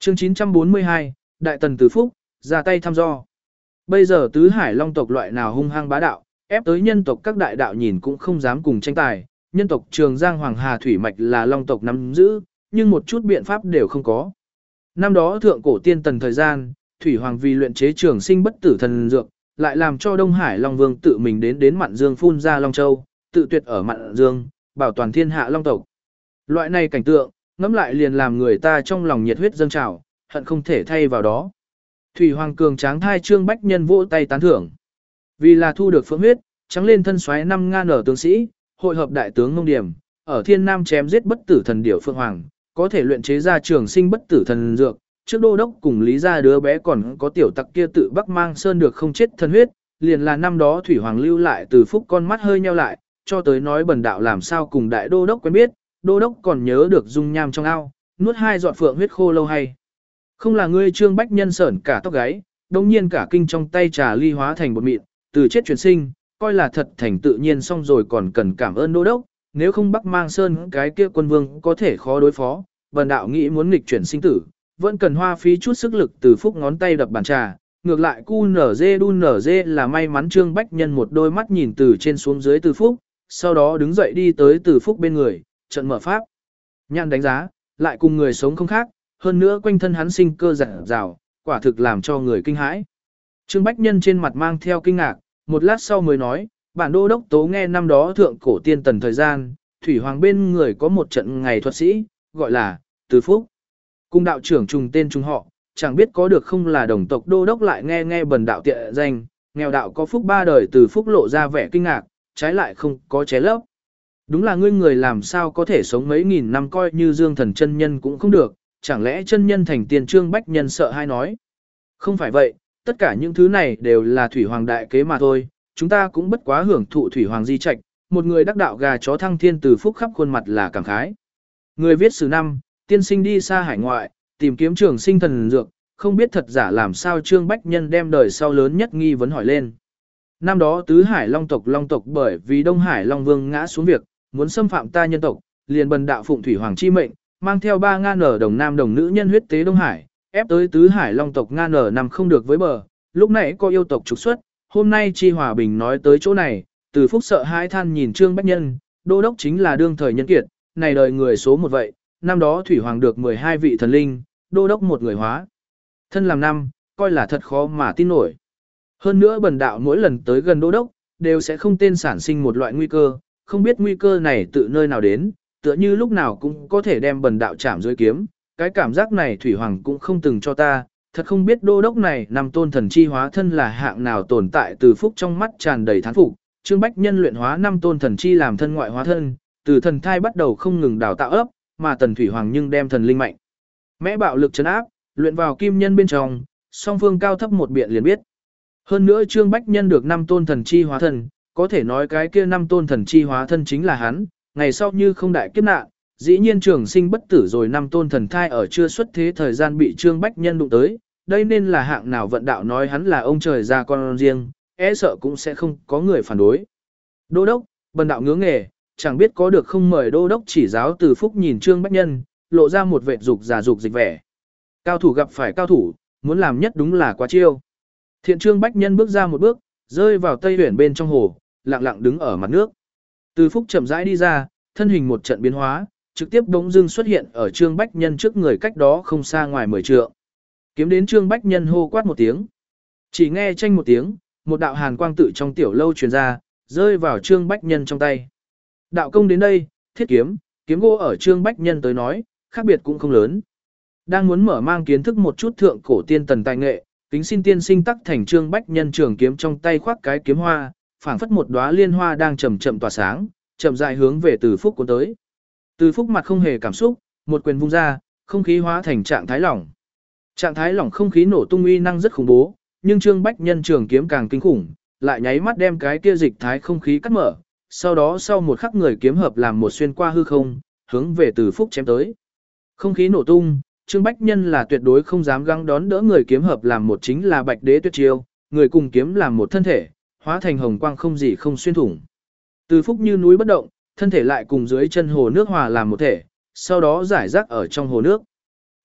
Chương 942, Đại Tần Từ Phúc, ra tay thăm dò. Bây giờ tứ hải long tộc loại nào hung hăng bá đạo, ép tới nhân tộc các đại đạo nhìn cũng không dám cùng tranh tài. Nhân tộc Trường Giang Hoàng Hà Thủy Mạch là long tộc nắm giữ, nhưng một chút biện pháp đều không có. Năm đó thượng cổ tiên tần thời gian, Thủy Hoàng vì luyện chế trường sinh bất tử thần dược, lại làm cho Đông Hải Long Vương tự mình đến Mạn Dương phun ra Long Châu, tự tuyệt ở Mạn Dương, bảo toàn thiên hạ long tộc. Loại này cảnh tượng, ngẫm lại liền làm người ta trong lòng nhiệt huyết dâng trào, hận không thể thay vào đó. Thủy Hoàng cường tráng thai Trương Bách Nhân vỗ tay tán thưởng. Vì là thu được phượng huyết, trắng lên thân xoáy 5 ngàn ở tướng sĩ, hội hợp đại tướng Ngông Điểm, ở Thiên Nam chém giết bất tử thần điểu Phượng Hoàng, có thể luyện chế ra trường sinh bất tử thần dược. Trước đô đốc cùng Lý gia đứa bé còn có tiểu tặc kia tự Bắc Mang Sơn được không chết thân huyết, liền là năm đó Thủy Hoàng lưu lại Từ Phúc con mắt hơi nheo lại, cho tới nói bần đạo làm sao cùng đại đô đốc quen biết, đô đốc còn nhớ được dung nham trong ao, nuốt 2 giọt phượng huyết khô lâu hay. Không là ngươi Trương Bách Nhân sởn cả tóc gáy, đồng nhiên cả kinh trong tay trà ly hóa thành bột mịn, từ chết chuyển sinh, coi là thật thành tự nhiên xong rồi còn cần cảm ơn đô đốc, nếu không Bắc Mang Sơn cái kia quân vương có thể khó đối phó, bần đạo nghĩ muốn nghịch chuyển sinh tử, vẫn cần hoa phí chút sức lực. Từ Phúc ngón tay đập bàn trà, ngược lại cu nở dê đun nở dê là may mắn. Trương Bách Nhân một đôi mắt nhìn từ trên xuống dưới Từ Phúc, sau đó đứng dậy đi tới Từ Phúc bên người, trận mở pháp. Nhàn đánh giá, lại cùng người sống không khác, hơn nữa quanh thân hắn sinh cơ rạng rào, quả thực làm cho người kinh hãi. Trương Bách Nhân trên mặt mang theo kinh ngạc, một lát sau mới nói, bản đô đốc tố nghe năm đó thượng cổ tiên tần thời gian, Thủy Hoàng bên người có một trận ngày thuật sĩ, gọi là Từ Phúc. Cùng đạo trưởng trùng tên trùng họ, chẳng biết có được không là đồng tộc đô đốc lại nghe bần đạo tiện danh, nghèo đạo có phúc 3 đời. Từ Phúc lộ ra vẻ kinh ngạc, trái lại không có ché lấp. Đúng là ngươi người làm sao có thể sống mấy nghìn năm, coi như Dương Thần chân nhân cũng không được, chẳng lẽ chân nhân thành tiền. Trương Bách Nhân sợ hay nói. Không phải vậy, tất cả những thứ này đều là Thủy Hoàng đại kế mà thôi, chúng ta cũng bất quá hưởng thụ Thủy Hoàng di trạch, một người đắc đạo gà chó thăng thiên. Từ Phúc khắp khuôn mặt là cảm khái. Người viết sử năm, tiên sinh đi xa hải ngoại, tìm kiếm trường sinh thần dược, không biết thật giả làm sao. Trương Bách Nhân đem đời sau lớn nhất nghi vấn hỏi lên. Năm đó tứ hải long tộc bởi vì Đông Hải Long Vương ngã xuống việc, muốn xâm phạm ta nhân tộc, liền bần đạo phụng Thủy Hoàng chi mệnh, mang theo 3 ngàn ở đồng nam đồng nữ nhân huyết tế Đông Hải, ép tới tứ hải long tộc ngàn ở nằm không được với bờ. Lúc nãy có yêu tộc trục xuất, hôm nay chi hòa bình nói tới chỗ này. Từ Phúc sợ hãi than nhìn Trương Bách Nhân, đô đốc chính là đương thời nhân kiệt, này đời người số một vậy. Năm đó Thủy Hoàng được 12 vị thần linh, đô đốc một người hóa thân làm năm, coi là thật khó mà tin nổi. Hơn nữa bần đạo mỗi lần tới gần đô đốc, đều sẽ không tên sản sinh một loại nguy cơ, không biết nguy cơ này tự nơi nào đến, tựa như lúc nào cũng có thể đem bần đạo chạm dưới kiếm. Cái cảm giác này Thủy Hoàng cũng không từng cho ta, thật không biết đô đốc này năm tôn thần chi hóa thân là hạng nào tồn tại. Từ Phúc trong mắt tràn đầy thán phục, Trương Bách Nhân luyện hóa 5 tôn thần chi làm thân ngoại hóa thân, từ thần thai bắt đầu không ngừng đào tạo ấp, mà Tần Thủy Hoàng nhưng đem thần linh mạnh mẽ bạo lực trấn áp, luyện vào kim nhân bên trong, song phương cao thấp một biện liền biết. Hơn nữa Trương Bách Nhân được 5 tôn thần chi hóa thân, có thể nói cái kia 5 tôn thần chi hóa thân chính là hắn, ngày sau như không đại kiếp nạn, dĩ nhiên trường sinh bất tử rồi. 5 tôn thần thai ở chưa xuất thế thời gian bị Trương Bách Nhân đụng tới, đây nên là hạng nào vận đạo, nói hắn là ông trời ra con riêng, e sợ cũng sẽ không có người phản đối. Đô đốc, bần đạo ngứa nghề, chẳng biết có được không mời đô đốc chỉ giáo. Từ Phúc nhìn Trương Bách Nhân, lộ ra một vệt dục giả dục dịch vẻ. Cao thủ gặp phải cao thủ, muốn làm nhất đúng là quá chiêu. Thiện. Trương Bách Nhân bước ra một bước, rơi vào Tây Huyền bên trong hồ, lặng lặng đứng ở mặt nước. Từ Phúc chậm rãi đi ra, thân hình một trận biến hóa, trực tiếp bỗng dưng xuất hiện ở Trương Bách Nhân trước người, cách đó không xa ngoài 10 trượng. Kiếm đến. Trương Bách Nhân hô quát một tiếng. Chỉ nghe chanh một tiếng, một đạo hàn quang tự trong tiểu lâu truyền ra, rơi vào Trương Bách Nhân trong tay. Đạo công đến đây, thiết kiếm, kiếm gỗ ở Trương Bách Nhân tới nói, khác biệt cũng không lớn. Đang muốn mở mang kiến thức một chút thượng cổ tiên tần tài nghệ, kính xin tiên sinh tắc thành. Trương Bách Nhân trường kiếm trong tay khoác cái kiếm hoa, phảng phất một đóa liên hoa đang chậm chậm tỏa sáng, chậm rãi hướng về Từ Phúc cuốn tới. Từ Phúc mặt không hề cảm xúc, một quyền vung ra, không khí hóa thành trạng thái lỏng. Trạng thái lỏng không khí nổ tung uy năng rất khủng bố, nhưng Trương Bách Nhân trường kiếm càng kinh khủng, lại nháy mắt đem cái kia dịch thái không khí cắt mở, sau đó sau một khắc người kiếm hợp làm một xuyên qua hư không, hướng về Từ Phúc chém tới. Không khí nổ tung, Trương Bách Nhân là tuyệt đối không dám găng đón đỡ người kiếm hợp làm một, chính là Bạch Đế tuyệt chiêu, người cùng kiếm làm một thân thể, hóa thành hồng quang không gì không xuyên thủng. Từ Phúc như núi bất động, thân thể lại cùng dưới chân hồ nước hòa làm một thể, sau đó giải rác ở trong hồ nước.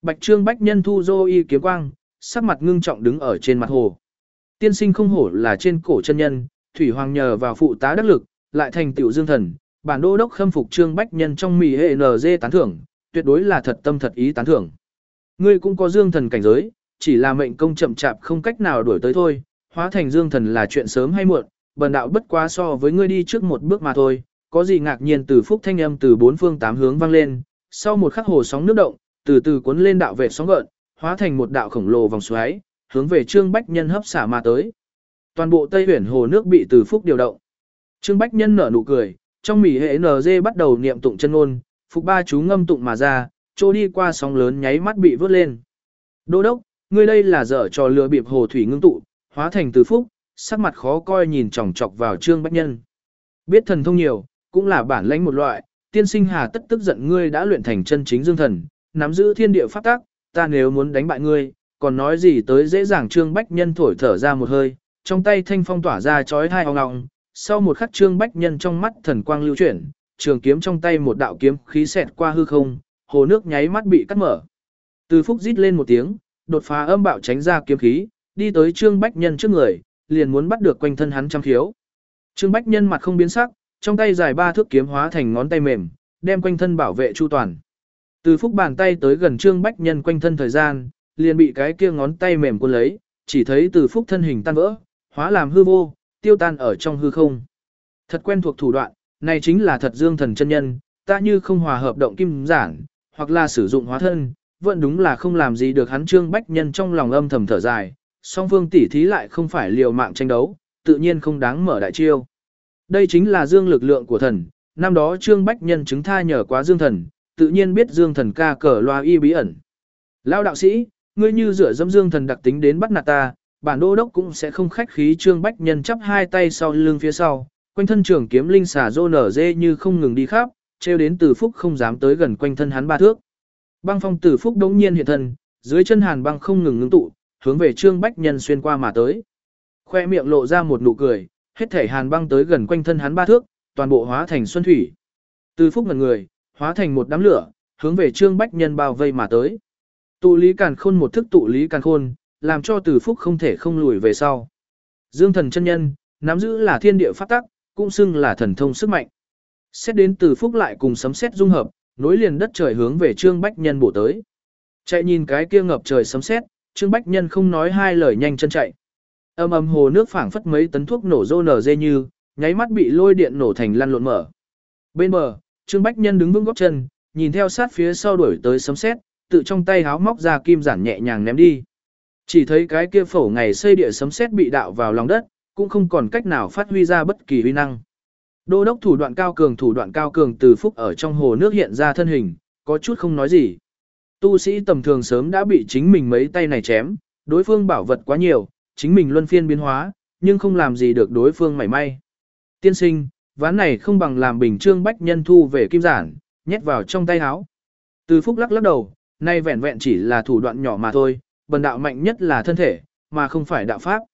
Bạch Trương Bách Nhân thu dô y kiếm quang, sắc mặt ngưng trọng đứng ở trên mặt hồ. Tiên sinh không hổ là trên cổ chân nhân, Thủy Hoàng nhờ vào phụ tá đắc lực, lại thành tựu dương thần, bản đô đốc khâm phục Trương Bách Nhân trong mì hệ NG tán thưởng, tuyệt đối là thật tâm thật ý tán thưởng. Ngươi cũng có dương thần cảnh giới, chỉ là mệnh công chậm chạp không cách nào đuổi tới thôi, hóa thành dương thần là chuyện sớm hay muộn, bần đạo bất quá so với ngươi đi trước một bước mà thôi, có gì ngạc nhiên. Từ phúc thanh âm từ bốn phương tám hướng vang lên, sau một khắc hồ sóng nước động, từ từ cuốn lên đạo vệ sóng gợn, hóa thành một đạo khổng lồ vòng xoáy, hướng về Trương Bách Nhân hấp xả mà tới. Toàn bộ Tây Huyền hồ nước bị Từ phúc điều động. Trương Bách Nhân nở nụ cười, trong mỉ hệ NG bắt đầu niệm tụng chân ngôn, phục ba chú ngâm tụng mà ra, trôi đi qua sóng lớn nháy mắt bị vớt lên. Đô đốc, ngươi đây là dở trò lừa bịp hồ thủy ngưng tụ, hóa thành Từ phúc, sắc mặt khó coi nhìn chòng chọc vào Trương Bách Nhân. Biết thần thông nhiều, cũng là bản lãnh một loại, tiên sinh hà tất tức giận ngươi đã luyện thành chân chính dương thần, nắm giữ thiên địa pháp tắc, ta nếu muốn đánh bại ngươi, còn nói gì tới dễ dàng. Trương Bách Nhân thổi thở ra một hơi, trong tay thanh phong tỏa ra chói hai ong ong, sau một khắc Trương Bách Nhân trong mắt thần quang lưu chuyển, trường kiếm trong tay một đạo kiếm khí xẹt qua hư không, hồ nước nháy mắt bị cắt mở. Từ phúc rít lên một tiếng, đột phá âm bạo tránh ra kiếm khí, đi tới Trương Bách Nhân trước người, liền muốn bắt được quanh thân hắn trăm khiếu. Trương Bách Nhân mặt không biến sắc, trong tay dài 3 thước kiếm hóa thành ngón tay mềm, đem quanh thân bảo vệ chu toàn. Từ phúc bàn tay tới gần Trương Bách Nhân quanh thân thời gian, liền bị cái kia ngón tay mềm cuốn lấy, chỉ thấy Từ phúc thân hình tan vỡ, hóa làm hư vô, tiêu tan ở trong hư không. Thật quen thuộc thủ đoạn, này chính là thật dương thần chân nhân, ta như không hòa hợp động kim giản, hoặc là sử dụng hóa thân, vẫn đúng là không làm gì được hắn. Trương Bách Nhân trong lòng âm thầm thở dài, song phương tỷ thí lại không phải liều mạng tranh đấu, tự nhiên không đáng mở đại chiêu. Đây chính là dương lực lượng của thần, năm đó Trương Bách Nhân chứng tha nhờ quá dương thần, tự nhiên biết dương thần ca cờ loa y bí ẩn. Lão đạo sĩ, ngươi như dựa dẫm dương thần đặc tính đến bắt nạt ta, bản đô đốc cũng sẽ không khách khí. Trương Bách Nhân chắp hai tay sau lưng phía sau, quanh thân trường kiếm linh xà rô nở dê như không ngừng đi khắp, treo đến Từ phúc không dám tới gần quanh thân hắn 3 thước. Băng phong Từ phúc đống nhiên hiện thân, dưới chân hàn băng không ngừng ngưng tụ, hướng về Trương Bách Nhân xuyên qua mà tới. Khoe miệng lộ ra một nụ cười, hết thể hàn băng tới gần quanh thân hắn 3 thước, toàn bộ hóa thành xuân thủy. Từ phúc ngẩn người, hóa thành một đám lửa, hướng về Trương Bách Nhân bao vây mà tới. Tụ lý càn khôn một thức tụ lý càn khôn, làm cho Từ phúc không thể không lùi về sau. Dương thần chân nhân, nắm giữ là thiên địa pháp tắc, cũng xưng là thần thông sức mạnh. Xét đến Từ phúc lại cùng sấm sét dung hợp, nối liền đất trời hướng về Trương Bách Nhân bổ tới. Chạy nhìn cái kia ngập trời sấm sét, Trương Bách Nhân không nói hai lời nhanh chân chạy. Âm ầm hồ nước phảng phất mấy tấn thuốc nổ rô nở dê như, nháy mắt bị lôi điện nổ thành lăn lộn mở. Bên bờ, Trương Bách Nhân đứng vững gót chân, nhìn theo sát phía sau đuổi tới sấm sét, tự trong tay háo móc ra kim giản nhẹ nhàng ném đi. Chỉ thấy cái kia phổ ngày xây địa sấm sét bị đạo vào lòng đất, cũng không còn cách nào phát huy ra bất kỳ uy năng. Đô đốc thủ đoạn cao cường. Từ phúc ở trong hồ nước hiện ra thân hình, có chút không nói gì. Tu sĩ tầm thường sớm đã bị chính mình mấy tay này chém, đối phương bảo vật quá nhiều, chính mình luân phiên biến hóa, nhưng không làm gì được đối phương mảy may. Tiên sinh, ván này không bằng làm bình. Trương Bách Nhân thu về kim giản, nhét vào trong tay áo. Từ phúc lắc lắc đầu, nay vẹn vẹn chỉ là thủ đoạn nhỏ mà thôi, bần đạo mạnh nhất là thân thể, mà không phải đạo pháp.